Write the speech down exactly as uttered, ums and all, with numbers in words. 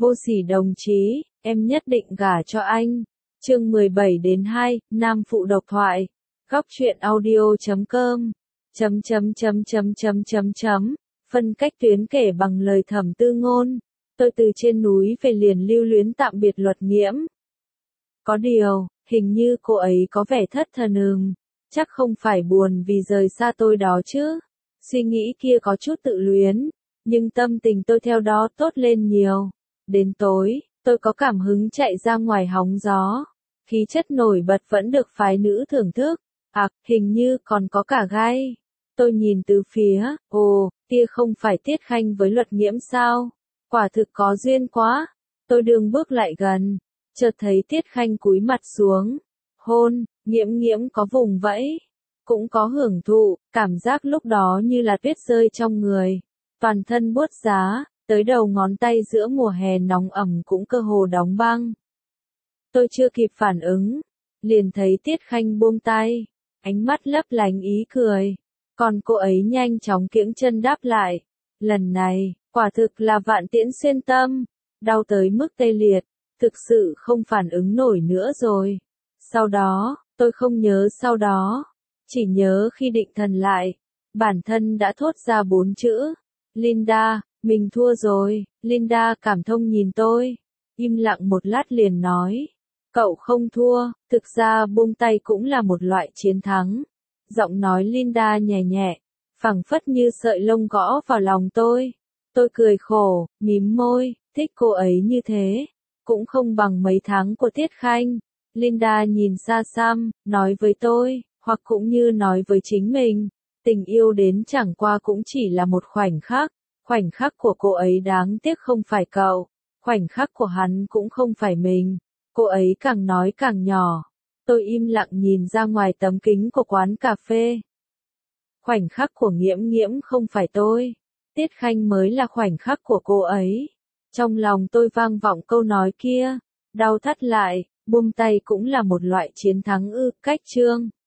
Vô Sỉ đồng chí, em nhất định gả cho anh. Chương mười bảy đến hai, Nam phụ độc thoại. Góc truyện audio chấm com. Chấm chấm chấm chấm chấm chấm chấm. Phân cách tuyến kể bằng lời Thẩm Tư Ngôn. Tôi từ trên núi về liền lưu luyến tạm biệt Luật Nghiễm. Có điều, hình như cô ấy có vẻ thất thần ừm. Chắc không phải buồn vì rời xa tôi đó chứ. Suy nghĩ kia có chút tự luyến, nhưng tâm tình tôi theo đó tốt lên nhiều. Đến tối, tôi có cảm hứng chạy ra ngoài hóng gió. Khí chất nổi bật vẫn được phái nữ thưởng thức. À, hình như còn có cả gai. Tôi nhìn từ phía, ồ, kia không phải Tiết Khanh với Luật Nghiễm sao? Quả thực có duyên quá. Tôi đường bước lại gần, chợt thấy Tiết Khanh cúi mặt xuống. Hôn, Nghiễm Nghiễm có vùng vẫy, cũng có hưởng thụ, cảm giác lúc đó như là tuyết rơi trong người. Toàn thân buốt giá, tới đầu ngón tay giữa mùa hè nóng ẩm cũng cơ hồ đóng băng. Tôi chưa kịp phản ứng, liền thấy Tiết Khanh buông tay, ánh mắt lấp lánh ý cười. Còn cô ấy nhanh chóng kiễng chân đáp lại. Lần này, quả thực là vạn tiễn xuyên tâm, đau tới mức tê liệt, thực sự không phản ứng nổi nữa rồi. Sau đó, tôi không nhớ sau đó, chỉ nhớ khi định thần lại, bản thân đã thốt ra bốn chữ. Linda, mình thua rồi. Linda cảm thông nhìn tôi, im lặng một lát liền nói. Cậu không thua, thực ra buông tay cũng là một loại chiến thắng. Giọng nói Linda nhẹ nhẹ, phảng phất như sợi lông gõ vào lòng tôi. Tôi cười khổ, mím môi, thích cô ấy như thế, cũng không bằng mấy tháng của Tiết Khanh. Linda nhìn xa xăm, nói với tôi, hoặc cũng như nói với chính mình, tình yêu đến chẳng qua cũng chỉ là một khoảnh khắc. Khoảnh khắc của cô ấy đáng tiếc không phải cậu, khoảnh khắc của hắn cũng không phải mình. Cô ấy càng nói càng nhỏ. Tôi im lặng nhìn ra ngoài tấm kính của quán cà phê. Khoảnh khắc của Nghiễm Nghiễm không phải tôi. Tiết Khanh mới là khoảnh khắc của cô ấy. Trong lòng tôi vang vọng câu nói kia. Đau thắt lại, buông tay cũng là một loại chiến thắng ư. Cách chương